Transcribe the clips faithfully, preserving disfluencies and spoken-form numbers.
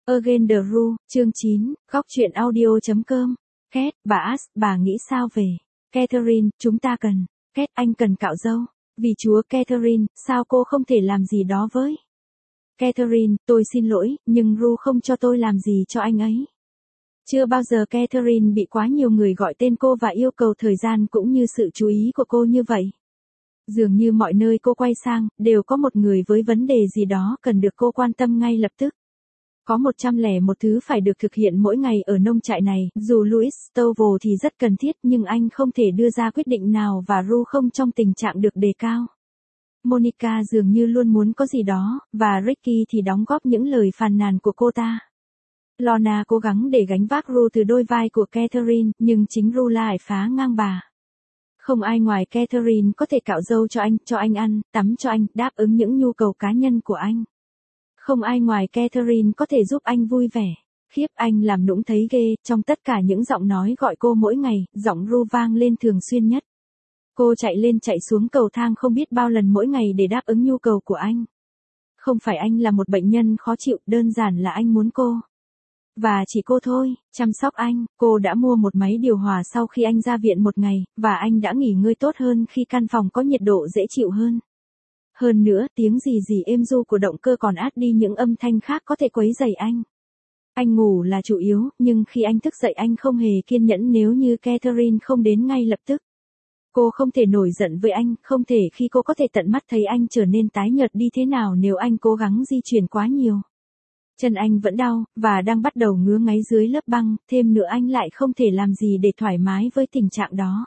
Again the Ru, chương chín, góc truyện audio.com. Két, bà As, bà nghĩ sao về? Catherine, chúng ta cần. Két, anh cần cạo râu. Vì chúa Catherine, sao cô không thể làm gì đó với? Catherine, tôi xin lỗi, nhưng Ru không cho tôi làm gì cho anh ấy. Chưa bao giờ Catherine bị quá nhiều người gọi tên cô và yêu cầu thời gian cũng như sự chú ý của cô như vậy. Dường như mọi nơi cô quay sang, đều có một người với vấn đề gì đó cần được cô quan tâm ngay lập tức. Có một trăm lẻ một thứ phải được thực hiện mỗi ngày ở nông trại này, dù Louis Stovall thì rất cần thiết nhưng anh không thể đưa ra quyết định nào và Ru không trong tình trạng được đề cao. Monica dường như luôn muốn có gì đó, và Ricky thì đóng góp những lời phàn nàn của cô ta. Lorna cố gắng để gánh vác Ru từ đôi vai của Catherine, nhưng chính Ru lại phá ngang bà. Không ai ngoài Catherine có thể cạo râu cho anh, cho anh ăn, tắm cho anh, đáp ứng những nhu cầu cá nhân của anh. Không ai ngoài Catherine có thể giúp anh vui vẻ. Khiếp, anh làm nũng thấy ghê, trong tất cả những giọng nói gọi cô mỗi ngày, giọng Ru vang lên thường xuyên nhất. Cô chạy lên chạy xuống cầu thang không biết bao lần mỗi ngày để đáp ứng nhu cầu của anh. Không phải anh là một bệnh nhân khó chịu, đơn giản là anh muốn cô. Và chỉ cô thôi, chăm sóc anh. Cô đã mua một máy điều hòa sau khi anh ra viện một ngày, và anh đã nghỉ ngơi tốt hơn khi căn phòng có nhiệt độ dễ chịu hơn. Hơn nữa, tiếng gì gì êm ru của động cơ còn át đi những âm thanh khác có thể quấy rầy anh. Anh ngủ là chủ yếu, nhưng khi anh thức dậy anh không hề kiên nhẫn nếu như Catherine không đến ngay lập tức. Cô không thể nổi giận với anh, không thể khi cô có thể tận mắt thấy anh trở nên tái nhợt đi thế nào nếu anh cố gắng di chuyển quá nhiều. Chân anh vẫn đau, và đang bắt đầu ngứa ngáy dưới lớp băng, thêm nữa anh lại không thể làm gì để thoải mái với tình trạng đó.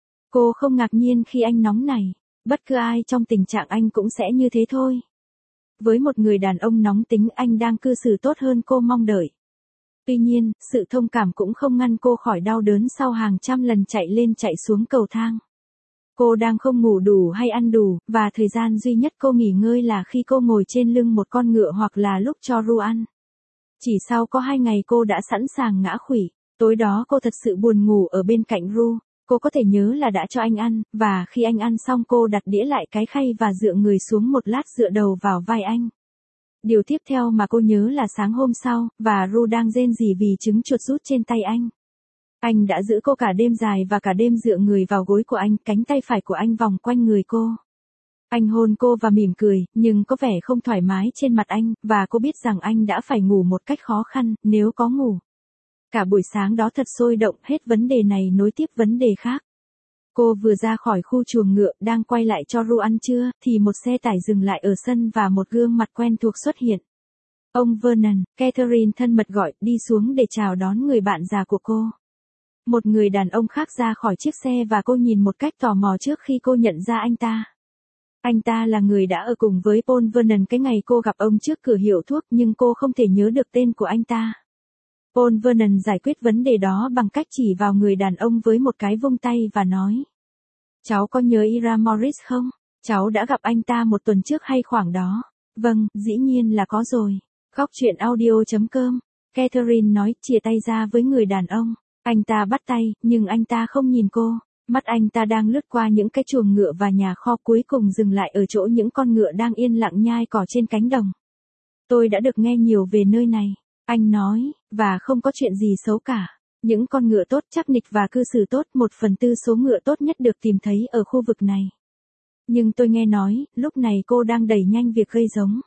Cô không ngạc nhiên khi anh nóng này. Bất cứ ai trong tình trạng anh cũng sẽ như thế thôi. Với một người đàn ông nóng tính anh đang cư xử tốt hơn cô mong đợi. Tuy nhiên, sự thông cảm cũng không ngăn cô khỏi đau đớn sau hàng trăm lần chạy lên chạy xuống cầu thang. Cô đang không ngủ đủ hay ăn đủ, và thời gian duy nhất cô nghỉ ngơi là khi cô ngồi trên lưng một con ngựa hoặc là lúc cho Ru ăn. Chỉ sau có hai ngày cô đã sẵn sàng ngã khuỵu. Tối đó cô thật sự buồn ngủ ở bên cạnh Ru. Cô có thể nhớ là đã cho anh ăn, và khi anh ăn xong cô đặt đĩa lại cái khay và dựa người xuống một lát dựa đầu vào vai anh. Điều tiếp theo mà cô nhớ là sáng hôm sau, và Ru đang rên rỉ vì trứng chuột rút trên tay anh. Anh đã giữ cô cả đêm dài và cả đêm dựa người vào gối của anh, cánh tay phải của anh vòng quanh người cô. Anh hôn cô và mỉm cười, nhưng có vẻ không thoải mái trên mặt anh, và cô biết rằng anh đã phải ngủ một cách khó khăn, nếu có ngủ. Cả buổi sáng đó thật sôi động, hết vấn đề này nối tiếp vấn đề khác. Cô vừa ra khỏi khu chuồng ngựa, đang quay lại cho Ru ăn trưa, thì một xe tải dừng lại ở sân và một gương mặt quen thuộc xuất hiện. Ông Vernon, Catherine thân mật gọi, đi xuống để chào đón người bạn già của cô. Một người đàn ông khác ra khỏi chiếc xe và cô nhìn một cách tò mò trước khi cô nhận ra anh ta. Anh ta là người đã ở cùng với Paul Vernon cái ngày cô gặp ông trước cửa hiệu thuốc, nhưng cô không thể nhớ được tên của anh ta. Paul Vernon giải quyết vấn đề đó bằng cách chỉ vào người đàn ông với một cái vung tay và nói. Cháu có nhớ Ira Morris không? Cháu đã gặp anh ta một tuần trước hay khoảng đó. Vâng, dĩ nhiên là có rồi. Góc truyện audio.com. Catherine nói, chia tay ra với người đàn ông. Anh ta bắt tay, nhưng anh ta không nhìn cô. Mắt anh ta đang lướt qua những cái chuồng ngựa và nhà kho, cuối cùng dừng lại ở chỗ những con ngựa đang yên lặng nhai cỏ trên cánh đồng. Tôi đã được nghe nhiều về nơi này. Anh nói, và không có chuyện gì xấu cả. Những con ngựa tốt, chắc nịch và cư xử tốt, một phần tư số ngựa tốt nhất được tìm thấy ở khu vực này. Nhưng tôi nghe nói, lúc này cô đang đẩy nhanh việc gây giống.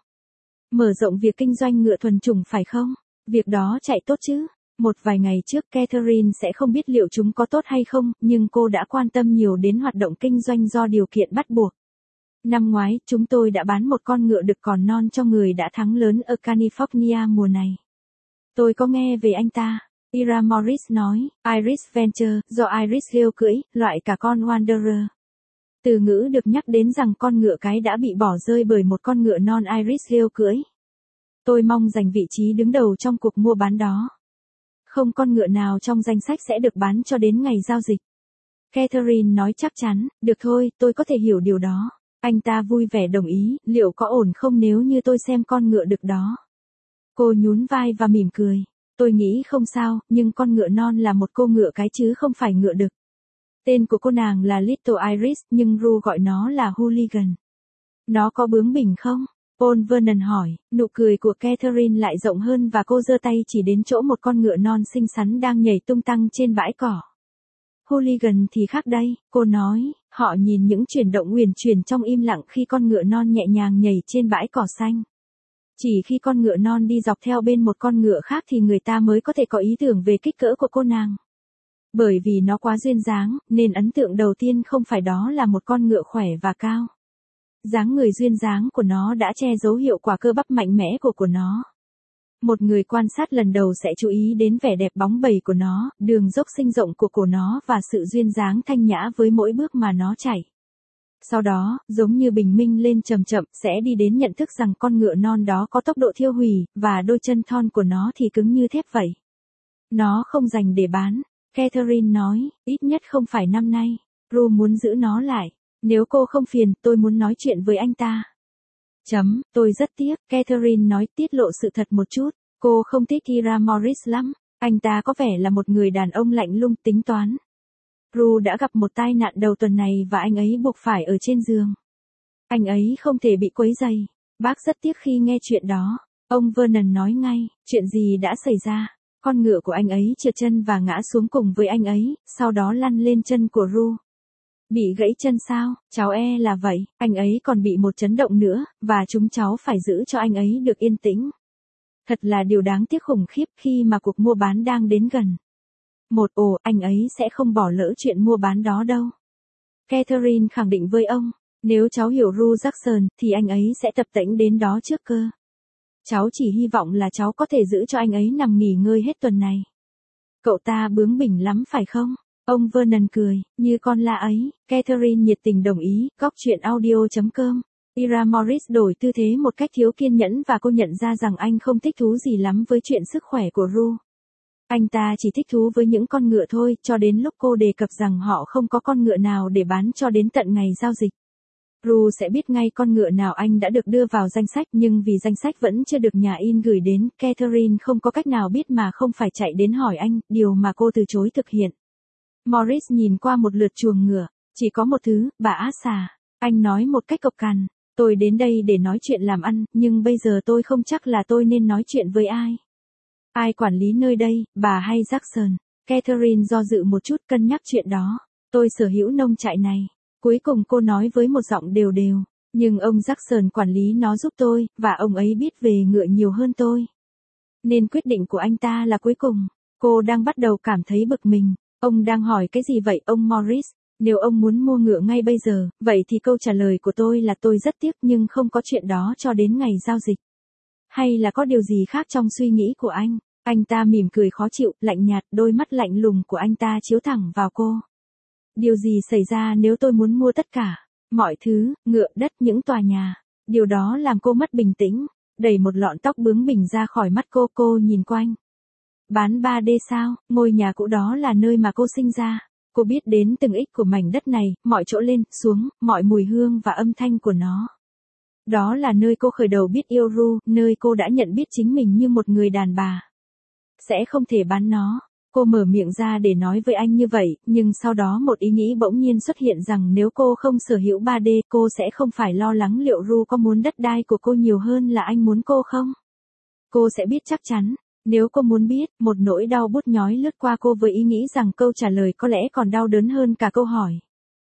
Mở rộng việc kinh doanh ngựa thuần chủng phải không? Việc đó chạy tốt chứ? Một vài ngày trước Catherine sẽ không biết liệu chúng có tốt hay không, nhưng cô đã quan tâm nhiều đến hoạt động kinh doanh do điều kiện bắt buộc. Năm ngoái, chúng tôi đã bán một con ngựa đực còn non cho người đã thắng lớn ở California mùa này. Tôi có nghe về anh ta. Ira Morris nói, Irish Venture, do Irish Hill cưỡi, loại cả con Wanderer. Từ ngữ được nhắc đến rằng con ngựa cái đã bị bỏ rơi bởi một con ngựa non Irish Hill cưỡi. Tôi mong giành vị trí đứng đầu trong cuộc mua bán đó. Không con ngựa nào trong danh sách sẽ được bán cho đến ngày giao dịch. Catherine nói chắc chắn, được thôi, tôi có thể hiểu điều đó. Anh ta vui vẻ đồng ý, liệu có ổn không nếu như tôi xem con ngựa đực đó? Cô nhún vai và mỉm cười. Tôi nghĩ không sao, nhưng con ngựa non là một cô ngựa cái chứ không phải ngựa đực. Tên của cô nàng là Little Iris, nhưng Ru gọi nó là Hooligan. Nó có bướng bỉnh không? Paul Vernon hỏi, nụ cười của Catherine lại rộng hơn và cô giơ tay chỉ đến chỗ một con ngựa non xinh xắn đang nhảy tung tăng trên bãi cỏ. Hooligan thì khác đây, cô nói, họ nhìn những chuyển động uyển chuyển trong im lặng khi con ngựa non nhẹ nhàng nhảy trên bãi cỏ xanh. Chỉ khi con ngựa non đi dọc theo bên một con ngựa khác thì người ta mới có thể có ý tưởng về kích cỡ của cô nàng. Bởi vì nó quá duyên dáng, nên ấn tượng đầu tiên không phải đó là một con ngựa khỏe và cao. Dáng người duyên dáng của nó đã che giấu hiệu quả cơ bắp mạnh mẽ của của nó. Một người quan sát lần đầu sẽ chú ý đến vẻ đẹp bóng bẩy của nó, đường dốc sinh rộng của cổ nó và sự duyên dáng thanh nhã với mỗi bước mà nó chạy. Sau đó, giống như bình minh lên chậm chậm, sẽ đi đến nhận thức rằng con ngựa non đó có tốc độ thiêu hủy, và đôi chân thon của nó thì cứng như thép vậy. Nó không dành để bán, Catherine nói, ít nhất không phải năm nay. Ru muốn giữ nó lại. Nếu cô không phiền, tôi muốn nói chuyện với anh ta. Chấm, tôi rất tiếc, Catherine nói, tiết lộ sự thật một chút. Cô không thích Ira Morris lắm. Anh ta có vẻ là một người đàn ông lạnh lùng tính toán. Ru đã gặp một tai nạn đầu tuần này và anh ấy buộc phải ở trên giường. Anh ấy không thể bị quấy rầy. Bác rất tiếc khi nghe chuyện đó. Ông Vernon nói ngay, chuyện gì đã xảy ra? Con ngựa của anh ấy trượt chân và ngã xuống cùng với anh ấy, sau đó lăn lên chân của Ru. Bị gãy chân sao? Cháu e là vậy, anh ấy còn bị một chấn động nữa, và chúng cháu phải giữ cho anh ấy được yên tĩnh. Thật là điều đáng tiếc khủng khiếp khi mà cuộc mua bán đang đến gần. Một ồ, anh ấy sẽ không bỏ lỡ chuyện mua bán đó đâu. Catherine khẳng định với ông, nếu cháu hiểu Ru Jackson thì anh ấy sẽ tập tễnh đến đó trước cơ. Cháu chỉ hy vọng là cháu có thể giữ cho anh ấy nằm nghỉ ngơi hết tuần này. Cậu ta bướng bỉnh lắm phải không? Ông Vernon cười, như con la ấy. Catherine nhiệt tình đồng ý, góc chuyện audio chấm com. Ira Morris đổi tư thế một cách thiếu kiên nhẫn và cô nhận ra rằng anh không thích thú gì lắm với chuyện sức khỏe của Ru. Anh ta chỉ thích thú với những con ngựa thôi, cho đến lúc cô đề cập rằng họ không có con ngựa nào để bán cho đến tận ngày giao dịch. Ru sẽ biết ngay con ngựa nào anh đã được đưa vào danh sách, nhưng vì danh sách vẫn chưa được nhà in gửi đến, Catherine không có cách nào biết mà không phải chạy đến hỏi anh, điều mà cô từ chối thực hiện. Morris nhìn qua một lượt chuồng ngựa, chỉ có một thứ, bà ác xà. Anh nói một cách cộc cằn, tôi đến đây để nói chuyện làm ăn, nhưng bây giờ tôi không chắc là tôi nên nói chuyện với ai. Ai quản lý nơi đây, bà hay Jackson? Catherine do dự một chút cân nhắc chuyện đó. Tôi sở hữu nông trại này. Cuối cùng cô nói với một giọng đều đều. Nhưng ông Jackson quản lý nó giúp tôi, và ông ấy biết về ngựa nhiều hơn tôi. Nên quyết định của anh ta là cuối cùng. Cô đang bắt đầu cảm thấy bực mình. Ông đang hỏi cái gì vậy ông Morris? Nếu ông muốn mua ngựa ngay bây giờ, vậy thì câu trả lời của tôi là tôi rất tiếc nhưng không có chuyện đó cho đến ngày giao dịch. Hay là có điều gì khác trong suy nghĩ của anh? Anh ta mỉm cười khó chịu, lạnh nhạt, đôi mắt lạnh lùng của anh ta chiếu thẳng vào cô. Điều gì xảy ra nếu tôi muốn mua tất cả? Mọi thứ, ngựa, đất, những tòa nhà. Điều đó làm cô mất bình tĩnh. Đẩy một lọn tóc bướng bỉnh ra khỏi mắt cô, cô nhìn quanh. Bán ba D sao? Ngôi nhà cũ đó là nơi mà cô sinh ra. Cô biết đến từng ích của mảnh đất này, mọi chỗ lên, xuống, mọi mùi hương và âm thanh của nó. Đó là nơi cô khởi đầu biết yêu Ru, nơi cô đã nhận biết chính mình như một người đàn bà. Sẽ không thể bán nó. Cô mở miệng ra để nói với anh như vậy, nhưng sau đó một ý nghĩ bỗng nhiên xuất hiện rằng nếu cô không sở hữu ba D, cô sẽ không phải lo lắng liệu Ru có muốn đất đai của cô nhiều hơn là anh muốn cô không. Cô sẽ biết chắc chắn. Nếu cô muốn biết, một nỗi đau bút nhói lướt qua cô với ý nghĩ rằng câu trả lời có lẽ còn đau đớn hơn cả câu hỏi.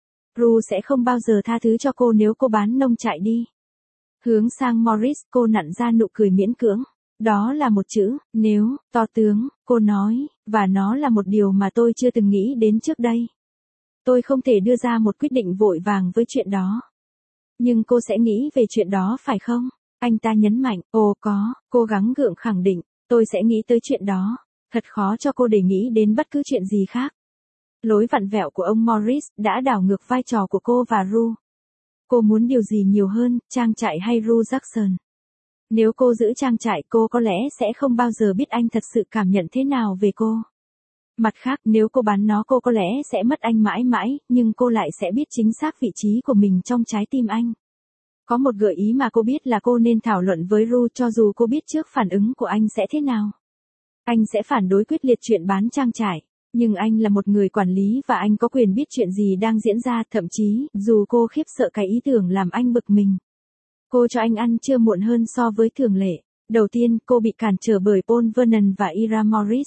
Ru sẽ không bao giờ tha thứ cho cô nếu cô bán nông trại đi. Hướng sang Morris, cô nặn ra nụ cười miễn cưỡng. Đó là một chữ, nếu, to tướng, cô nói, và nó là một điều mà tôi chưa từng nghĩ đến trước đây. Tôi không thể đưa ra một quyết định vội vàng với chuyện đó. Nhưng cô sẽ nghĩ về chuyện đó phải không? Anh ta nhấn mạnh, ồ có, cố gắng gượng khẳng định, tôi sẽ nghĩ tới chuyện đó. Thật khó cho cô để nghĩ đến bất cứ chuyện gì khác. Lối vặn vẹo của ông Morris đã đảo ngược vai trò của cô và Ru. Cô muốn điều gì nhiều hơn, trang trại hay Ru Jackson? Nếu cô giữ trang trại, cô có lẽ sẽ không bao giờ biết anh thật sự cảm nhận thế nào về cô. Mặt khác, nếu cô bán nó, cô có lẽ sẽ mất anh mãi mãi, nhưng cô lại sẽ biết chính xác vị trí của mình trong trái tim anh. Có một gợi ý mà cô biết là cô nên thảo luận với Ru, cho dù cô biết trước phản ứng của anh sẽ thế nào. Anh sẽ phản đối quyết liệt chuyện bán trang trại. Nhưng anh là một người quản lý và anh có quyền biết chuyện gì đang diễn ra, thậm chí, dù cô khiếp sợ cái ý tưởng làm anh bực mình. Cô cho anh ăn trưa muộn hơn so với thường lệ. Đầu tiên, cô bị cản trở bởi Paul Vernon và Ira Morris.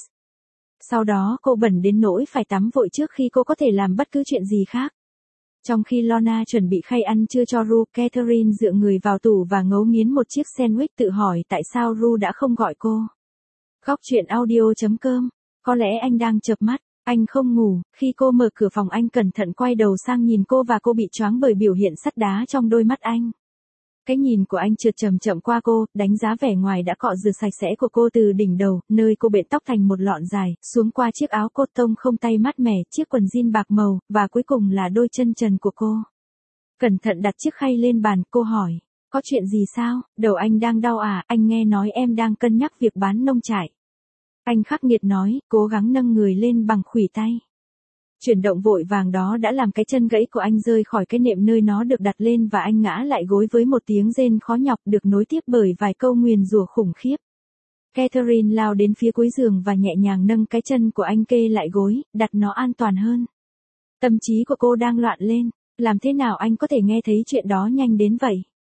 Sau đó cô bẩn đến nỗi phải tắm vội trước khi cô có thể làm bất cứ chuyện gì khác. Trong khi Lorna chuẩn bị khay ăn trưa cho Ru, Catherine dựa người vào tủ và ngấu nghiến một chiếc sandwich tự hỏi tại sao Ru đã không gọi cô. Góc chuyện audio chấm com. Có lẽ anh đang chợp mắt, anh không ngủ. Khi cô mở cửa phòng anh cẩn thận quay đầu sang nhìn cô và cô bị choáng bởi biểu hiện sắt đá trong đôi mắt anh. Cái nhìn của anh trượt chậm chậm qua cô, đánh giá vẻ ngoài đã cọ rửa sạch sẽ của cô từ đỉnh đầu, nơi cô bện tóc thành một lọn dài, xuống qua chiếc áo cốt tông không tay mát mẻ, chiếc quần jean bạc màu, và cuối cùng là đôi chân trần của cô. Cẩn thận đặt chiếc khay lên bàn, cô hỏi, có chuyện gì sao, đầu anh đang đau à, anh nghe nói em đang cân nhắc việc bán nông trại. Anh khắc nghiệt nói, cố gắng nâng người lên bằng khuỷu tay. Chuyển động vội vàng đó đã làm cái chân gãy của anh rơi khỏi cái nệm nơi nó được đặt lên và anh ngã lại gối với một tiếng rên khó nhọc được nối tiếp bởi vài câu nguyền rủa khủng khiếp. Catherine lao đến phía cuối giường và nhẹ nhàng nâng cái chân của anh kê lại gối, đặt nó an toàn hơn. Tâm trí của cô đang loạn lên, làm thế nào anh có thể nghe thấy chuyện đó nhanh đến vậy?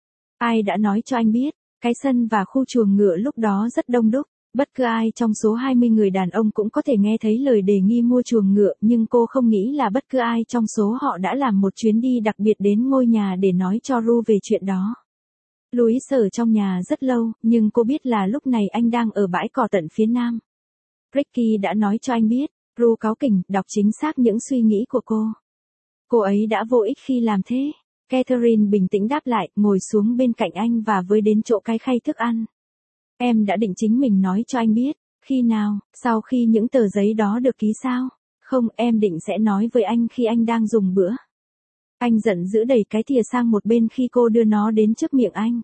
Ai đã nói cho anh biết, cái sân và khu chuồng ngựa lúc đó rất đông đúc. Bất cứ ai trong số hai mươi người đàn ông cũng có thể nghe thấy lời đề nghị mua chuồng ngựa, nhưng cô không nghĩ là bất cứ ai trong số họ đã làm một chuyến đi đặc biệt đến ngôi nhà để nói cho Ru về chuyện đó. Louis ở trong nhà rất lâu, nhưng cô biết là lúc này anh đang ở bãi cỏ tận phía nam. Ricky đã nói cho anh biết, Ru cáu kỉnh, đọc chính xác những suy nghĩ của cô. Cô ấy đã vô ích khi làm thế. Catherine bình tĩnh đáp lại, ngồi xuống bên cạnh anh và với đến chỗ cái khay thức ăn. Em đã định chính mình nói cho anh biết, khi nào, sau khi những tờ giấy đó được ký sao? Không, em định sẽ nói với anh khi anh đang dùng bữa. Anh giận dữ đẩy cái thìa sang một bên khi cô đưa nó đến trước miệng anh.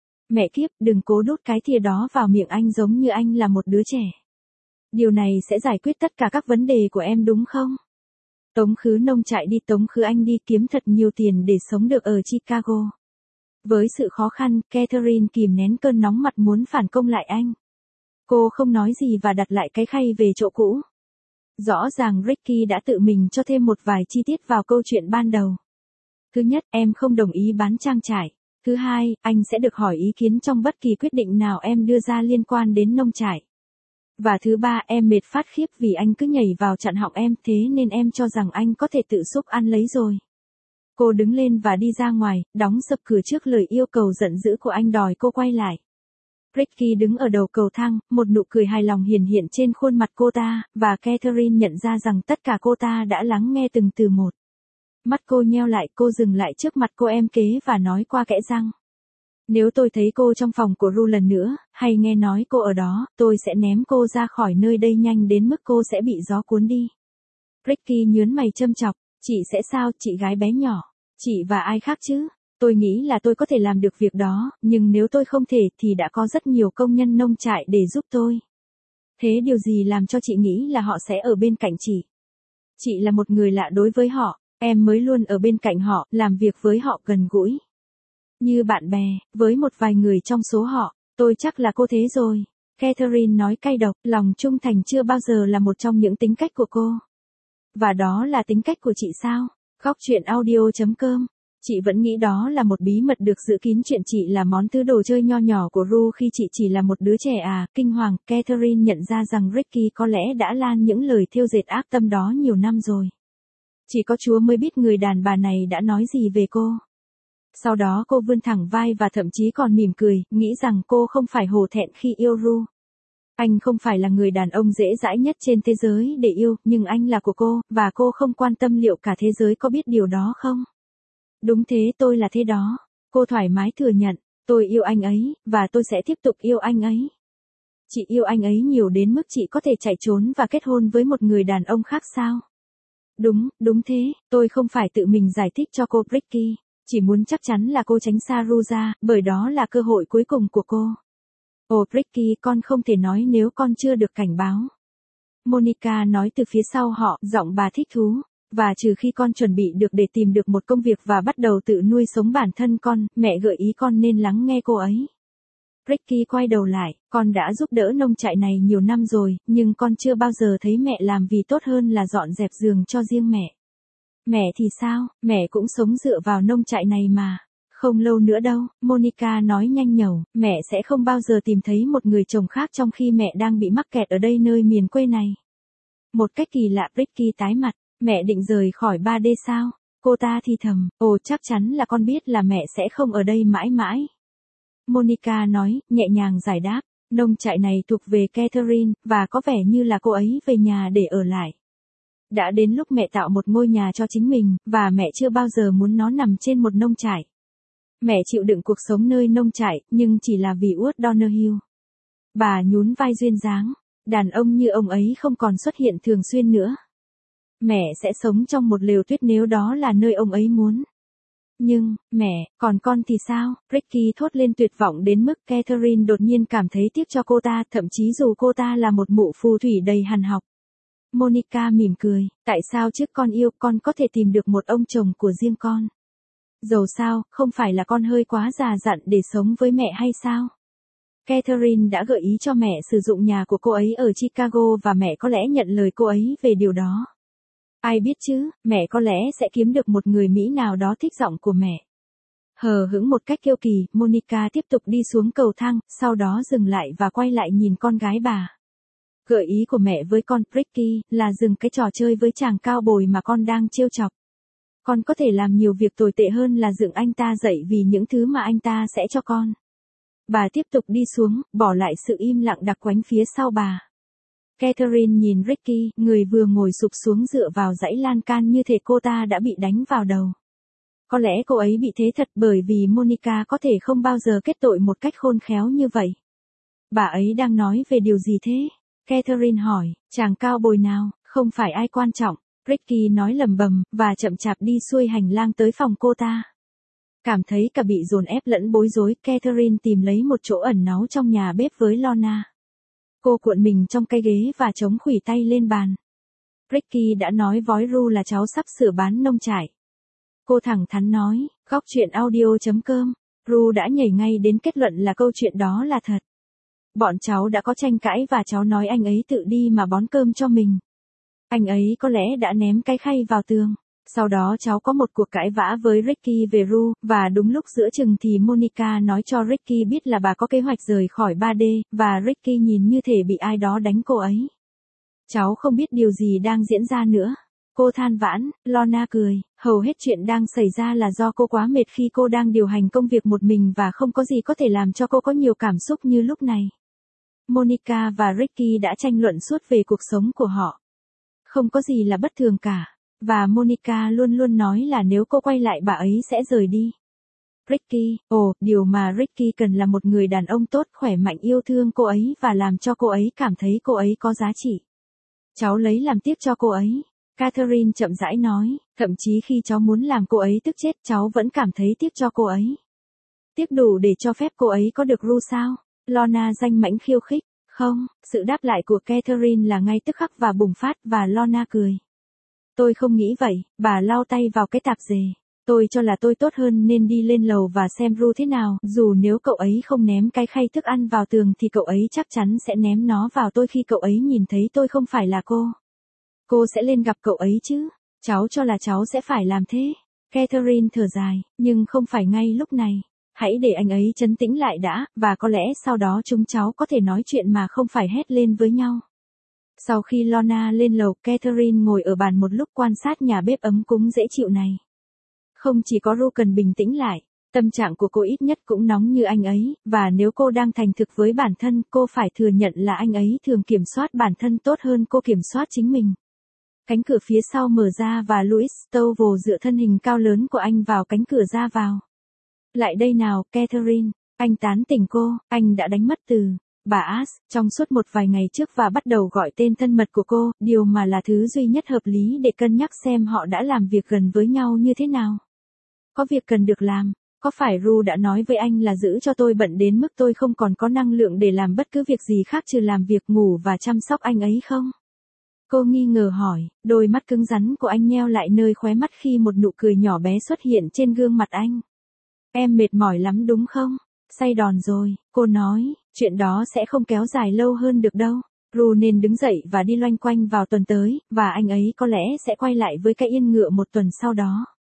Mẹ kiếp, đừng cố đút cái thìa đó vào miệng anh giống như anh là một đứa trẻ. Điều này sẽ giải quyết tất cả các vấn đề của em đúng không? Tống khứ nông trại đi, tống khứ anh đi, kiếm thật nhiều tiền để sống được ở Chicago. Với sự khó khăn, Catherine kìm nén cơn nóng mặt muốn phản công lại anh. Cô không nói gì và đặt lại cái khay về chỗ cũ. Rõ ràng Ricky đã tự mình cho thêm một vài chi tiết vào câu chuyện ban đầu. Thứ nhất, em không đồng ý bán trang trại. Thứ hai, anh sẽ được hỏi ý kiến trong bất kỳ quyết định nào em đưa ra liên quan đến nông trại. Và thứ ba, em mệt phát khiếp vì anh cứ nhảy vào chặn họng em, thế nên em cho rằng anh có thể tự xúc ăn lấy rồi. Cô đứng lên và đi ra ngoài, đóng sập cửa trước lời yêu cầu giận dữ của anh đòi cô quay lại. Ricky đứng ở đầu cầu thang, một nụ cười hài lòng hiển hiện trên khuôn mặt cô ta, và Catherine nhận ra rằng tất cả cô ta đã lắng nghe từng từ một. Mắt cô nheo lại, cô dừng lại trước mặt cô em kế và nói qua kẽ răng. Nếu tôi thấy cô trong phòng của Ru lần nữa, hay nghe nói cô ở đó, tôi sẽ ném cô ra khỏi nơi đây nhanh đến mức cô sẽ bị gió cuốn đi. Ricky nhớn mày châm chọc, chị sẽ sao, chị gái bé nhỏ? Chị và ai khác chứ? Tôi nghĩ là tôi có thể làm được việc đó, nhưng nếu tôi không thể thì đã có rất nhiều công nhân nông trại để giúp tôi. Thế điều gì làm cho chị nghĩ là họ sẽ ở bên cạnh chị? Chị là một người lạ đối với họ, em mới luôn ở bên cạnh họ, làm việc với họ gần gũi. Như bạn bè, với một vài người trong số họ, tôi chắc là cô thế rồi. Catherine nói cay độc, lòng trung thành chưa bao giờ là một trong những tính cách của cô. Và đó là tính cách của chị sao? Góc chuyện audio chấm com. Chị vẫn nghĩ đó là một bí mật được giữ kín, chuyện chị là món thứ đồ chơi nho nhỏ của Ru khi chị chỉ là một đứa trẻ à, kinh hoàng. Catherine nhận ra rằng Ricky có lẽ đã lan những lời thêu dệt ác tâm đó nhiều năm rồi. Chỉ có Chúa mới biết người đàn bà này đã nói gì về cô. Sau đó cô vươn thẳng vai và thậm chí còn mỉm cười, nghĩ rằng cô không phải hổ thẹn khi yêu Ru. Anh không phải là người đàn ông dễ dãi nhất trên thế giới để yêu, nhưng anh là của cô, và cô không quan tâm liệu cả thế giới có biết điều đó không. Đúng thế, tôi là thế đó. Cô thoải mái thừa nhận, tôi yêu anh ấy, và tôi sẽ tiếp tục yêu anh ấy. Chị yêu anh ấy nhiều đến mức chị có thể chạy trốn và kết hôn với một người đàn ông khác sao? Đúng, đúng thế, tôi không phải tự mình giải thích cho cô Ricky, chỉ muốn chắc chắn là cô tránh xa Ru ra, bởi đó là cơ hội cuối cùng của cô. Ồ Ricky, con không thể nói nếu con chưa được cảnh báo. Monica nói từ phía sau họ, giọng bà thích thú. Và trừ khi con chuẩn bị được để tìm được một công việc và bắt đầu tự nuôi sống bản thân con, mẹ gợi ý con nên lắng nghe cô ấy. Ricky quay đầu lại, con đã giúp đỡ nông trại này nhiều năm rồi, nhưng con chưa bao giờ thấy mẹ làm vì tốt hơn là dọn dẹp giường cho riêng mẹ. Mẹ thì sao, mẹ cũng sống dựa vào nông trại này mà. Không lâu nữa đâu, Monica nói nhanh nhẩu, mẹ sẽ không bao giờ tìm thấy một người chồng khác trong khi mẹ đang bị mắc kẹt ở đây nơi miền quê này. Một cách kỳ lạ Ricky tái mặt, mẹ định rời khỏi ba D sao? Cô ta thì thầm, ồ chắc chắn là con biết là mẹ sẽ không ở đây mãi mãi. Monica nói, nhẹ nhàng giải đáp, nông trại này thuộc về Catherine, và có vẻ như là cô ấy về nhà để ở lại. Đã đến lúc mẹ tạo một ngôi nhà cho chính mình, và mẹ chưa bao giờ muốn nó nằm trên một nông trại. Mẹ chịu đựng cuộc sống nơi nông trại, nhưng chỉ là vì Wood Donahue. Bà nhún vai duyên dáng, đàn ông như ông ấy không còn xuất hiện thường xuyên nữa. Mẹ sẽ sống trong một lều tuyết nếu đó là nơi ông ấy muốn. Nhưng, mẹ, còn con thì sao? Ricky thốt lên tuyệt vọng đến mức Catherine đột nhiên cảm thấy tiếc cho cô ta, thậm chí dù cô ta là một mụ phù thủy đầy hằn học. Monica mỉm cười, tại sao trước con yêu con có thể tìm được một ông chồng của riêng con? Dầu sao, không phải là con hơi quá già dặn để sống với mẹ hay sao? Catherine đã gợi ý cho mẹ sử dụng nhà của cô ấy ở Chicago và mẹ có lẽ nhận lời cô ấy về điều đó. Ai biết chứ, mẹ có lẽ sẽ kiếm được một người Mỹ nào đó thích giọng của mẹ. Hờ hững một cách kiêu kỳ, Monica tiếp tục đi xuống cầu thang, sau đó dừng lại và quay lại nhìn con gái bà. Gợi ý của mẹ với con, Ricky, là dừng cái trò chơi với chàng cao bồi mà con đang trêu chọc. Con có thể làm nhiều việc tồi tệ hơn là dựng anh ta dậy vì những thứ mà anh ta sẽ cho con. Bà tiếp tục đi xuống, bỏ lại sự im lặng đặc quánh phía sau bà. Catherine nhìn Ricky, người vừa ngồi sụp xuống dựa vào dãy lan can như thể cô ta đã bị đánh vào đầu. Có lẽ cô ấy bị thế thật bởi vì Monica có thể không bao giờ kết tội một cách khôn khéo như vậy. Bà ấy đang nói về điều gì thế? Catherine hỏi, chàng cao bồi nào, không phải ai quan trọng. Ricky nói lầm bầm, và chậm chạp đi xuôi hành lang tới phòng cô ta. Cảm thấy cả bị dồn ép lẫn bối rối, Catherine tìm lấy một chỗ ẩn náu trong nhà bếp với Lorna. Cô cuộn mình trong cái ghế và chống khuỷu tay lên bàn. Ricky đã nói với Ru là cháu sắp sửa bán nông trại. Cô thẳng thắn nói, góc chuyện audio chấm com. Ru đã nhảy ngay đến kết luận là câu chuyện đó là thật. Bọn cháu đã có tranh cãi và cháu nói anh ấy tự đi mà bón cơm cho mình. Anh ấy có lẽ đã ném cái khay vào tường. Sau đó cháu có một cuộc cãi vã với Ricky về Ru, và đúng lúc giữa chừng thì Monica nói cho Ricky biết là bà có kế hoạch rời khỏi ba D, và Ricky nhìn như thể bị ai đó đánh cô ấy. Cháu không biết điều gì đang diễn ra nữa. Cô than vãn, Lorna cười, hầu hết chuyện đang xảy ra là do cô quá mệt khi cô đang điều hành công việc một mình và không có gì có thể làm cho cô có nhiều cảm xúc như lúc này. Monica và Ricky đã tranh luận suốt về cuộc sống của họ. Không có gì là bất thường cả. Và Monica luôn luôn nói là nếu cô quay lại bà ấy sẽ rời đi. Ricky, ồ, điều mà Ricky cần là một người đàn ông tốt, khỏe mạnh, yêu thương cô ấy và làm cho cô ấy cảm thấy cô ấy có giá trị. Cháu lấy làm tiếc cho cô ấy. Catherine chậm rãi nói, thậm chí khi cháu muốn làm cô ấy tức chết, cháu vẫn cảm thấy tiếc cho cô ấy. Tiếc đủ để cho phép cô ấy có được Ru sao? Lorna danh mãnh khiêu khích. Không, sự đáp lại của Catherine là ngay tức khắc và bùng phát, và Lorna cười. Tôi không nghĩ vậy, bà lau tay vào cái tạp dề. Tôi cho là tôi tốt hơn nên đi lên lầu và xem Ru thế nào, dù nếu cậu ấy không ném cái khay thức ăn vào tường thì cậu ấy chắc chắn sẽ ném nó vào tôi khi cậu ấy nhìn thấy tôi không phải là cô. Cô sẽ lên gặp cậu ấy chứ? Cháu cho là cháu sẽ phải làm thế. Catherine thở dài, nhưng không phải ngay lúc này. Hãy để anh ấy trấn tĩnh lại đã, và có lẽ sau đó chúng cháu có thể nói chuyện mà không phải hét lên với nhau. Sau khi Lorna lên lầu, Catherine ngồi ở bàn một lúc quan sát nhà bếp ấm cúng dễ chịu này. Không chỉ có Ru cần bình tĩnh lại, tâm trạng của cô ít nhất cũng nóng như anh ấy, và nếu cô đang thành thực với bản thân, cô phải thừa nhận là anh ấy thường kiểm soát bản thân tốt hơn cô kiểm soát chính mình. Cánh cửa phía sau mở ra và Louis Stovall dựa thân hình cao lớn của anh vào cánh cửa ra vào. Lại đây nào, Catherine, anh tán tỉnh cô, anh đã đánh mất từ bà Ash trong suốt một vài ngày trước và bắt đầu gọi tên thân mật của cô, điều mà là thứ duy nhất hợp lý để cân nhắc xem họ đã làm việc gần với nhau như thế nào. Có việc cần được làm, có phải Ru đã nói với anh là giữ cho tôi bận đến mức tôi không còn có năng lượng để làm bất cứ việc gì khác trừ làm việc, ngủ và chăm sóc anh ấy không? Cô nghi ngờ hỏi, đôi mắt cứng rắn của anh nheo lại nơi khóe mắt khi một nụ cười nhỏ bé xuất hiện trên gương mặt anh. Em mệt mỏi lắm đúng không? Say đòn rồi, cô nói, chuyện đó sẽ không kéo dài lâu hơn được đâu. Ru nên đứng dậy và đi loanh quanh vào tuần tới, và anh ấy có lẽ sẽ quay lại với cái yên ngựa một tuần sau đó.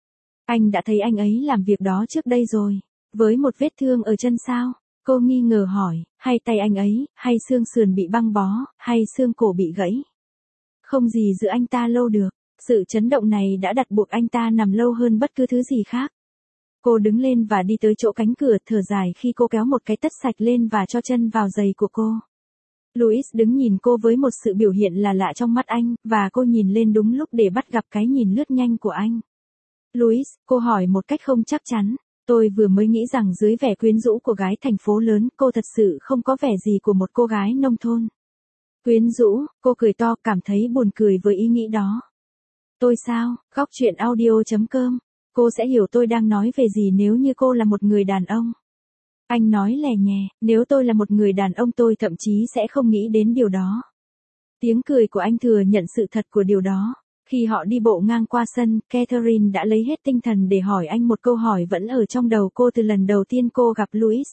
Anh đã thấy anh ấy làm việc đó trước đây rồi. Với một vết thương ở chân sao? Cô nghi ngờ hỏi, hay tay anh ấy, hay xương sườn bị băng bó, hay xương cổ bị gãy. Không gì giữ anh ta lâu được. Sự chấn động này đã đặt buộc anh ta nằm lâu hơn bất cứ thứ gì khác. Cô đứng lên và đi tới chỗ cánh cửa, thở dài khi cô kéo một cái tất sạch lên và cho chân vào giày của cô. Louis đứng nhìn cô với một sự biểu hiện là lạ trong mắt anh, và cô nhìn lên đúng lúc để bắt gặp cái nhìn lướt nhanh của anh. Louis, cô hỏi một cách không chắc chắn. Tôi vừa mới nghĩ rằng dưới vẻ quyến rũ của gái thành phố lớn, cô thật sự không có vẻ gì của một cô gái nông thôn. Quyến rũ, cô cười to, cảm thấy buồn cười với ý nghĩ đó. Tôi sao, góc chuyện audio chấm com. Cô sẽ hiểu tôi đang nói về gì nếu như cô là một người đàn ông. Anh nói lè nhè, nếu tôi là một người đàn ông tôi thậm chí sẽ không nghĩ đến điều đó. Tiếng cười của anh thừa nhận sự thật của điều đó. Khi họ đi bộ ngang qua sân, Catherine đã lấy hết tinh thần để hỏi anh một câu hỏi vẫn ở trong đầu cô từ lần đầu tiên cô gặp Louis.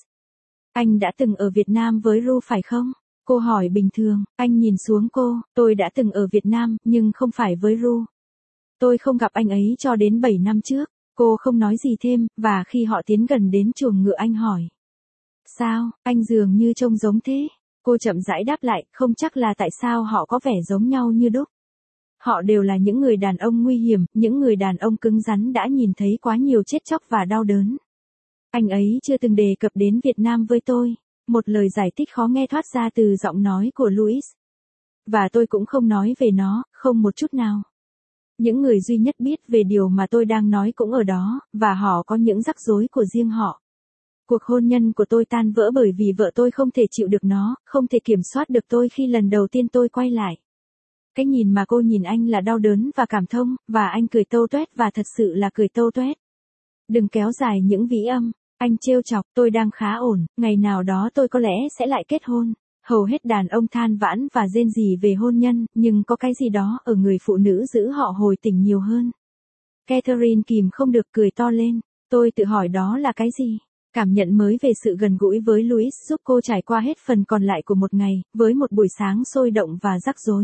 Anh đã từng ở Việt Nam với Ru phải không? Cô hỏi bình thường, anh nhìn xuống cô, tôi đã từng ở Việt Nam, nhưng không phải với Ru. Tôi không gặp anh ấy cho đến bảy năm trước. Cô không nói gì thêm, và khi họ tiến gần đến chuồng ngựa anh hỏi. Sao, anh dường như trông giống thế? Cô chậm rãi đáp lại, không chắc là tại sao họ có vẻ giống nhau như đúc. Họ đều là những người đàn ông nguy hiểm, những người đàn ông cứng rắn đã nhìn thấy quá nhiều chết chóc và đau đớn. Anh ấy chưa từng đề cập đến Việt Nam với tôi. Một lời giải thích khó nghe thoát ra từ giọng nói của Louis. Và tôi cũng không nói về nó, không một chút nào. Những người duy nhất biết về điều mà tôi đang nói cũng ở đó, và họ có những rắc rối của riêng họ. Cuộc hôn nhân của tôi tan vỡ bởi vì vợ tôi không thể chịu được nó, không thể kiểm soát được tôi khi lần đầu tiên tôi quay lại. Cái nhìn mà cô nhìn anh là đau đớn và cảm thông, và anh cười tâu tuét và thật sự là cười tâu tuét. Đừng kéo dài những vĩ âm, anh trêu chọc, tôi đang khá ổn, ngày nào đó tôi có lẽ sẽ lại kết hôn. Hầu hết đàn ông than vãn và rên rỉ về hôn nhân, nhưng có cái gì đó ở người phụ nữ giữ họ hồi tỉnh nhiều hơn. Catherine kìm không được cười to lên, tôi tự hỏi đó là cái gì? Cảm nhận mới về sự gần gũi với Louis giúp cô trải qua hết phần còn lại của một ngày, với một buổi sáng sôi động và rắc rối.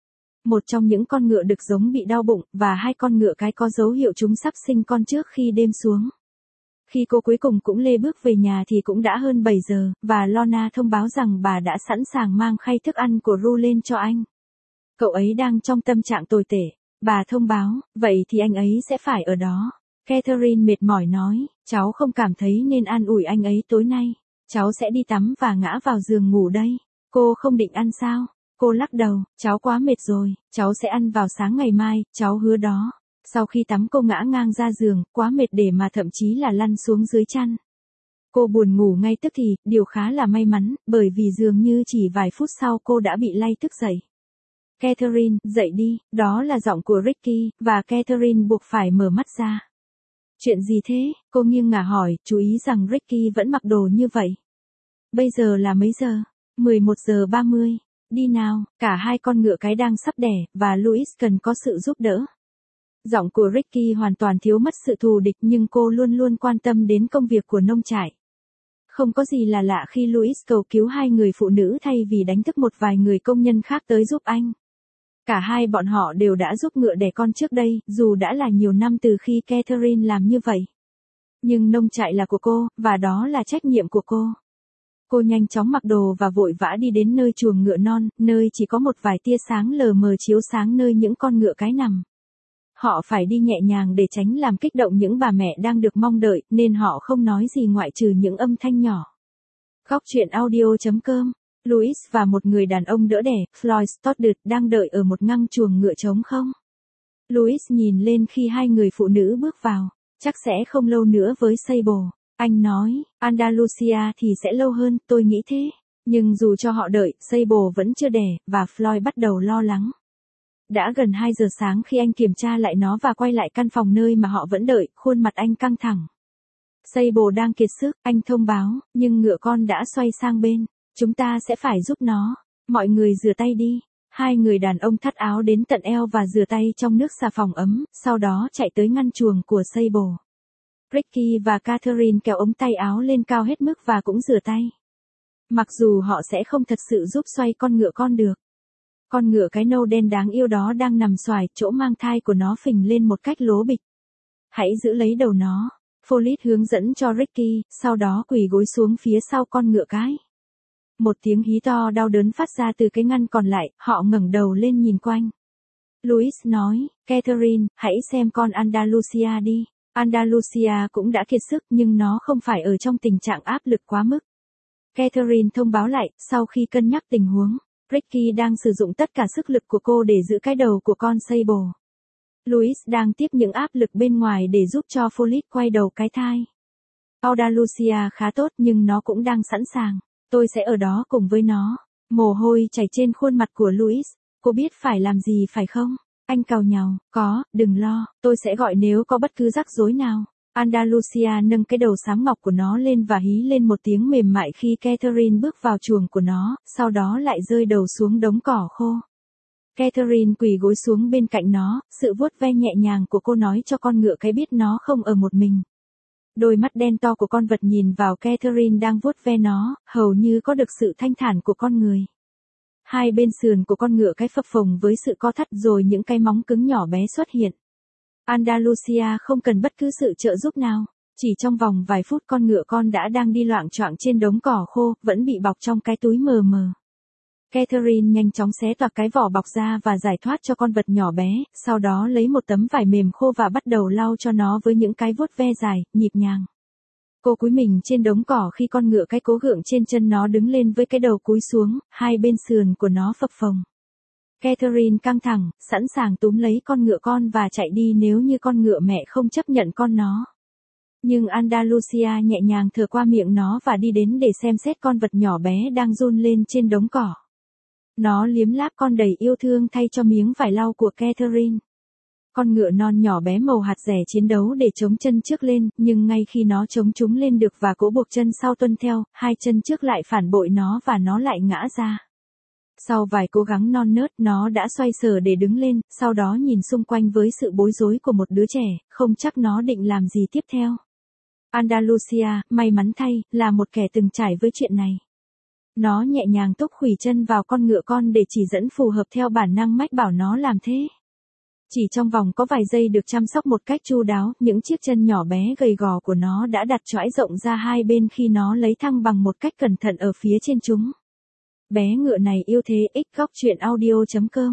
Một trong những con ngựa đực giống bị đau bụng, và hai con ngựa cái có dấu hiệu chúng sắp sinh con trước khi đêm xuống. Khi cô cuối cùng cũng lê bước về nhà thì cũng đã hơn bảy giờ, và Lorna thông báo rằng bà đã sẵn sàng mang khay thức ăn của Ru lên cho anh. Cậu ấy đang trong tâm trạng tồi tệ. Bà thông báo, vậy thì anh ấy sẽ phải ở đó. Catherine mệt mỏi nói, cháu không cảm thấy nên an ủi anh ấy tối nay. Cháu sẽ đi tắm và ngã vào giường ngủ đây. Cô không định ăn sao? Cô lắc đầu, cháu quá mệt rồi, cháu sẽ ăn vào sáng ngày mai, cháu hứa đó. Sau khi tắm cô ngã ngang ra giường, quá mệt để mà thậm chí là lăn xuống dưới chăn. Cô buồn ngủ ngay tức thì, điều khá là may mắn, bởi vì dường như chỉ vài phút sau cô đã bị lay thức dậy. Catherine, dậy đi, đó là giọng của Ricky, và Catherine buộc phải mở mắt ra. Chuyện gì thế? Cô nghiêng ngả hỏi, chú ý rằng Ricky vẫn mặc đồ như vậy. Bây giờ là mấy giờ? mười một giờ ba mươi. Đi nào, cả hai con ngựa cái đang sắp đẻ, và Louis cần có sự giúp đỡ. Giọng của Ricky hoàn toàn thiếu mất sự thù địch nhưng cô luôn luôn quan tâm đến công việc của nông trại. Không có gì là lạ khi Louis cầu cứu hai người phụ nữ thay vì đánh thức một vài người công nhân khác tới giúp anh. Cả hai bọn họ đều đã giúp ngựa đẻ con trước đây, dù đã là nhiều năm từ khi Catherine làm như vậy. Nhưng nông trại là của cô, và đó là trách nhiệm của cô. Cô nhanh chóng mặc đồ và vội vã đi đến nơi chuồng ngựa non, nơi chỉ có một vài tia sáng lờ mờ chiếu sáng nơi những con ngựa cái nằm. Họ phải đi nhẹ nhàng để tránh làm kích động những bà mẹ đang được mong đợi, nên họ không nói gì ngoại trừ những âm thanh nhỏ. Góc chuyện audio chấm com. Louis và một người đàn ông đỡ đẻ, Floyd Stoddard, đang đợi ở một ngăng chuồng ngựa trống không. Louis nhìn lên khi hai người phụ nữ bước vào. Chắc sẽ không lâu nữa với Sable. Anh nói, Andalusia thì sẽ lâu hơn, tôi nghĩ thế. Nhưng dù cho họ đợi, Sable vẫn chưa đẻ, và Floyd bắt đầu lo lắng. Đã gần hai giờ sáng khi anh kiểm tra lại nó và quay lại căn phòng nơi mà họ vẫn đợi, khuôn mặt anh căng thẳng. Sable đang kiệt sức, anh thông báo, nhưng ngựa con đã xoay sang bên. Chúng ta sẽ phải giúp nó. Mọi người rửa tay đi. Hai người đàn ông thắt áo đến tận eo và rửa tay trong nước xà phòng ấm, sau đó chạy tới ngăn chuồng của Sable. Ricky và Catherine kéo ống tay áo lên cao hết mức và cũng rửa tay. Mặc dù họ sẽ không thật sự giúp xoay con ngựa con được. Con ngựa cái nâu đen đáng yêu đó đang nằm xoài, chỗ mang thai của nó phình lên một cách lố bịch. hãy giữ lấy đầu nó. Foley hướng dẫn cho Ricky, sau đó quỳ gối xuống phía sau con ngựa cái. Một tiếng hí to đau đớn phát ra từ cái ngăn còn lại, họ ngẩng đầu lên nhìn quanh. Louis nói, Catherine, hãy xem con Andalusia đi. Andalusia cũng đã kiệt sức nhưng nó không phải ở trong tình trạng áp lực quá mức. Catherine thông báo lại, sau khi cân nhắc tình huống, Ricky đang sử dụng tất cả sức lực của cô để giữ cái đầu của con Sable. Louis đang tiếp những áp lực bên ngoài để giúp cho Foley quay đầu cái thai. Andalusia khá tốt nhưng nó cũng đang sẵn sàng. Tôi sẽ ở đó cùng với nó. Mồ hôi chảy trên khuôn mặt của Louis. Cô biết phải làm gì phải không? Anh càu nhàu, có, đừng lo, tôi sẽ gọi nếu có bất cứ rắc rối nào. Andalusia nâng cái đầu xám ngọc của nó lên và hí lên một tiếng mềm mại khi Catherine bước vào chuồng của nó, sau đó lại rơi đầu xuống đống cỏ khô. Catherine quỳ gối xuống bên cạnh nó, sự vuốt ve nhẹ nhàng của cô nói cho con ngựa cái biết nó không ở một mình. Đôi mắt đen to của con vật nhìn vào Catherine đang vuốt ve nó, hầu như có được sự thanh thản của con người. Hai bên sườn của con ngựa cái phập phồng với sự co thắt rồi những cái móng cứng nhỏ bé xuất hiện. Andalusia không cần bất cứ sự trợ giúp nào. Chỉ trong vòng vài phút con ngựa con đã đang đi loạng choạng trên đống cỏ khô, vẫn bị bọc trong cái túi mờ mờ. Catherine nhanh chóng xé toạc cái vỏ bọc ra và giải thoát cho con vật nhỏ bé, sau đó lấy một tấm vải mềm khô và bắt đầu lau cho nó với những cái vuốt ve dài, nhịp nhàng. Cô cúi mình trên đống cỏ khi con ngựa cái cố gượng trên chân nó đứng lên với cái đầu cúi xuống, hai bên sườn của nó phập phồng. Catherine căng thẳng, sẵn sàng túm lấy con ngựa con và chạy đi nếu như con ngựa mẹ không chấp nhận con nó. Nhưng Andalusia nhẹ nhàng thở qua miệng nó và đi đến để xem xét con vật nhỏ bé đang run lên trên đống cỏ. Nó liếm láp con đầy yêu thương thay cho miếng vải lau của Catherine. Con ngựa non nhỏ bé màu hạt rẻ chiến đấu để chống chân trước lên, nhưng ngay khi nó chống chúng lên được và cố buộc chân sau tuân theo, hai chân trước lại phản bội nó và nó lại ngã ra. Sau vài cố gắng non nớt, nó đã xoay sở để đứng lên, sau đó nhìn xung quanh với sự bối rối của một đứa trẻ, không chắc nó định làm gì tiếp theo. Andalusia, may mắn thay, là một kẻ từng trải với chuyện này. Nó nhẹ nhàng túc khuỷu chân vào con ngựa con để chỉ dẫn phù hợp theo bản năng mách bảo nó làm thế. Chỉ trong vòng có vài giây được chăm sóc một cách chu đáo, những chiếc chân nhỏ bé gầy gò của nó đã đặt choãi rộng ra hai bên khi nó lấy thăng bằng một cách cẩn thận ở phía trên chúng. Bé ngựa này yêu thế. X góc truyện audio chấm com.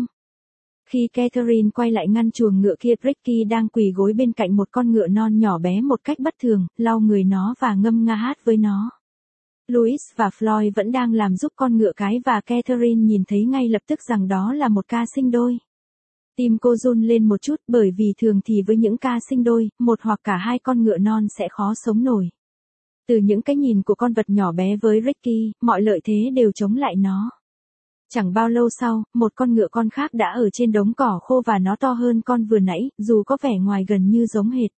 Khi Catherine quay lại ngăn chuồng ngựa kia, Ricky đang quỳ gối bên cạnh một con ngựa non nhỏ bé một cách bất thường, lau người nó và ngâm nga hát với nó. Louis và Floyd vẫn đang làm giúp con ngựa cái và Catherine nhìn thấy ngay lập tức rằng đó là một ca sinh đôi. Tim cô run lên một chút bởi vì thường thì với những ca sinh đôi, một hoặc cả hai con ngựa non sẽ khó sống nổi. Từ những cái nhìn của con vật nhỏ bé với Ricky, mọi lợi thế đều chống lại nó. Chẳng bao lâu sau, một con ngựa con khác đã ở trên đống cỏ khô và nó to hơn con vừa nãy, dù có vẻ ngoài gần như giống hệt.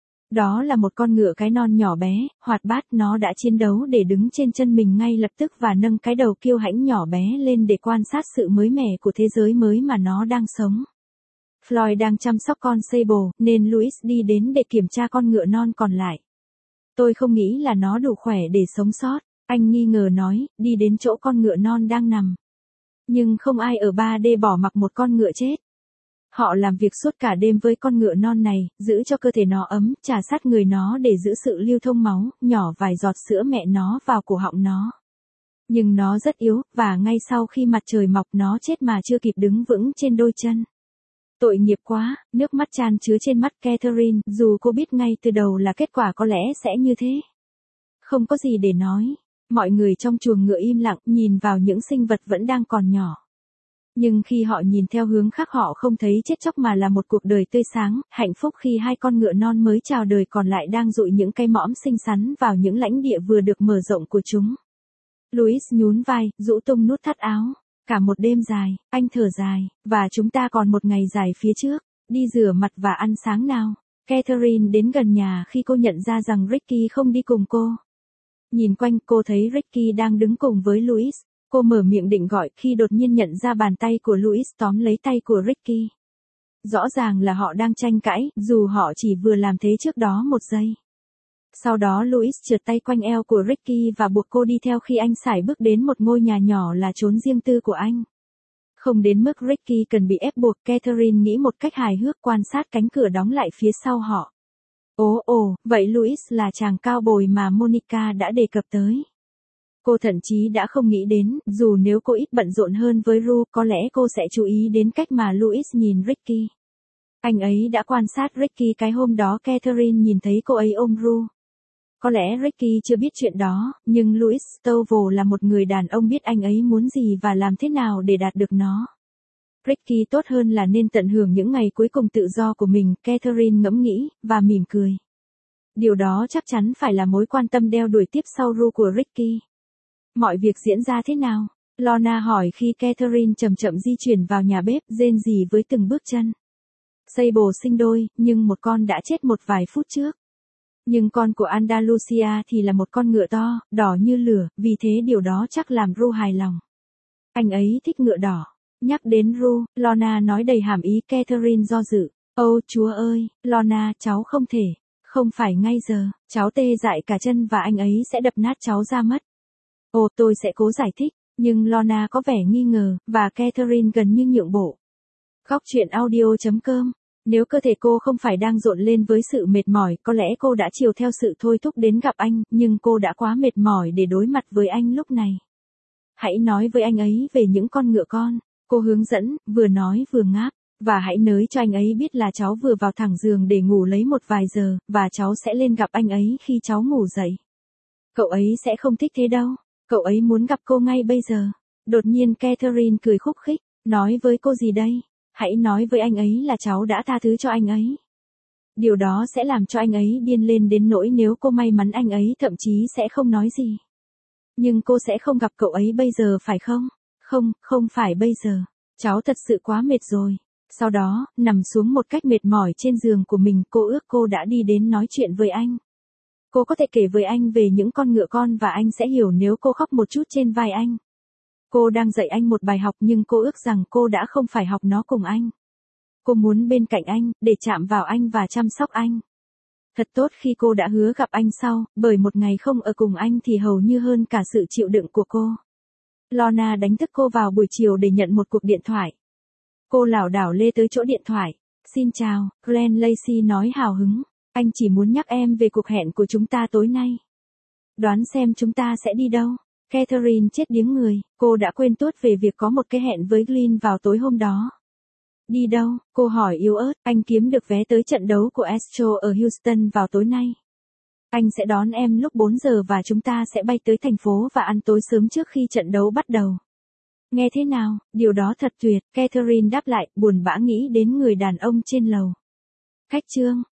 Đó là một con ngựa cái non nhỏ bé, hoạt bát, nó đã chiến đấu để đứng trên chân mình ngay lập tức và nâng cái đầu kiêu hãnh nhỏ bé lên để quan sát sự mới mẻ của thế giới mới mà nó đang sống. Floyd đang chăm sóc con Sable, nên Louis đi đến để kiểm tra con ngựa non còn lại. Tôi không nghĩ là nó đủ khỏe để sống sót, anh nghi ngờ nói, đi đến chỗ con ngựa non đang nằm. Nhưng không ai ở ba D bỏ mặc một con ngựa chết. Họ làm việc suốt cả đêm với con ngựa non này, giữ cho cơ thể nó ấm, chà sát người nó để giữ sự lưu thông máu, nhỏ vài giọt sữa mẹ nó vào cổ họng nó. Nhưng nó rất yếu, và ngay sau khi mặt trời mọc nó chết mà chưa kịp đứng vững trên đôi chân. Tội nghiệp quá, nước mắt chan chứa trên mắt Catherine, dù cô biết ngay từ đầu là kết quả có lẽ sẽ như thế. Không có gì để nói. Mọi người trong chuồng ngựa im lặng, nhìn vào những sinh vật vẫn đang còn nhỏ. Nhưng khi họ nhìn theo hướng khác họ không thấy chết chóc mà là một cuộc đời tươi sáng, hạnh phúc khi hai con ngựa non mới chào đời còn lại đang dụi những cây mõm xinh xắn vào những lãnh địa vừa được mở rộng của chúng. Louis nhún vai, rũ tung nút thắt áo. Cả một đêm dài, anh thở dài, và chúng ta còn một ngày dài phía trước, đi rửa mặt và ăn sáng nào. Catherine đến gần nhà khi cô nhận ra rằng Ricky không đi cùng cô. Nhìn quanh cô thấy Ricky đang đứng cùng với Louis, cô mở miệng định gọi khi đột nhiên nhận ra bàn tay của Louis tóm lấy tay của Ricky. Rõ ràng là họ đang tranh cãi, dù họ chỉ vừa làm thế trước đó một giây. Sau đó Louis trượt tay quanh eo của Ricky và buộc cô đi theo khi anh sải bước đến một ngôi nhà nhỏ là chốn riêng tư của anh. Không đến mức Ricky cần bị ép buộc, Catherine nghĩ một cách hài hước quan sát cánh cửa đóng lại phía sau họ. Ồ ồ, vậy Louis là chàng cao bồi mà Monica đã đề cập tới. Cô thậm chí đã không nghĩ đến, dù nếu cô ít bận rộn hơn với Ru, có lẽ cô sẽ chú ý đến cách mà Louis nhìn Ricky. Anh ấy đã quan sát Ricky cái hôm đó Catherine nhìn thấy cô ấy ôm Ru. Có lẽ Ricky chưa biết chuyện đó, nhưng Louis Stovall là một người đàn ông biết anh ấy muốn gì và làm thế nào để đạt được nó. Ricky tốt hơn là nên tận hưởng những ngày cuối cùng tự do của mình, Catherine ngẫm nghĩ, và mỉm cười. Điều đó chắc chắn phải là mối quan tâm đeo đuổi tiếp sau Ru của Ricky. Mọi việc diễn ra thế nào? Lorna hỏi khi Catherine chậm chậm di chuyển vào nhà bếp, rên rỉ với từng bước chân. Sable sinh đôi, nhưng một con đã chết một vài phút trước. Nhưng con của Andalusia thì là một con ngựa to, đỏ như lửa, vì thế điều đó chắc làm Ru hài lòng. Anh ấy thích ngựa đỏ. Nhắc đến Ru, Lorna nói đầy hàm ý. Catherine do dự. Ôi chúa ơi, Lorna, cháu không thể. Không phải ngay giờ, cháu tê dại cả chân và anh ấy sẽ đập nát cháu ra mất. Ồ, tôi sẽ cố giải thích, nhưng Lorna có vẻ nghi ngờ, và Catherine gần như nhượng bộ. Góc chuyện audio chấm com. Nếu cơ thể cô không phải đang rộn lên với sự mệt mỏi, có lẽ cô đã chiều theo sự thôi thúc đến gặp anh, nhưng cô đã quá mệt mỏi để đối mặt với anh lúc này. Hãy nói với anh ấy về những con ngựa con, cô hướng dẫn, vừa nói vừa ngáp, và hãy nới cho anh ấy biết là cháu vừa vào thẳng giường để ngủ lấy một vài giờ, và cháu sẽ lên gặp anh ấy khi cháu ngủ dậy. Cậu ấy sẽ không thích thế đâu, cậu ấy muốn gặp cô ngay bây giờ. Đột nhiên Catherine cười khúc khích, nói với cô gì đây? Hãy nói với anh ấy là cháu đã tha thứ cho anh ấy. Điều đó sẽ làm cho anh ấy điên lên đến nỗi nếu cô may mắn anh ấy thậm chí sẽ không nói gì. Nhưng cô sẽ không gặp cậu ấy bây giờ phải không? Không, không phải bây giờ. Cháu thật sự quá mệt rồi. Sau đó, nằm xuống một cách mệt mỏi trên giường của mình, cô ước cô đã đi đến nói chuyện với anh. Cô có thể kể với anh về những con ngựa con và anh sẽ hiểu nếu cô khóc một chút trên vai anh. Cô đang dạy anh một bài học nhưng cô ước rằng cô đã không phải học nó cùng anh. Cô muốn bên cạnh anh, để chạm vào anh và chăm sóc anh. Thật tốt khi cô đã hứa gặp anh sau, bởi một ngày không ở cùng anh thì hầu như hơn cả sự chịu đựng của cô. Lorna đánh thức cô vào buổi chiều để nhận một cuộc điện thoại. Cô lảo đảo lê tới chỗ điện thoại. Xin chào, Glenn Lacey nói hào hứng. Anh chỉ muốn nhắc em về cuộc hẹn của chúng ta tối nay. Đoán xem chúng ta sẽ đi đâu? Catherine chết điếng người, cô đã quên tuốt về việc có một cái hẹn với Glenn vào tối hôm đó. Đi đâu? Cô hỏi yếu ớt. Anh kiếm được vé tới trận đấu của Astro ở Houston vào tối nay. Anh sẽ đón em lúc bốn giờ và chúng ta sẽ bay tới thành phố và ăn tối sớm trước khi trận đấu bắt đầu. Nghe thế nào? Điều đó thật tuyệt. Catherine đáp lại, buồn bã nghĩ đến người đàn ông trên lầu. Khách trương.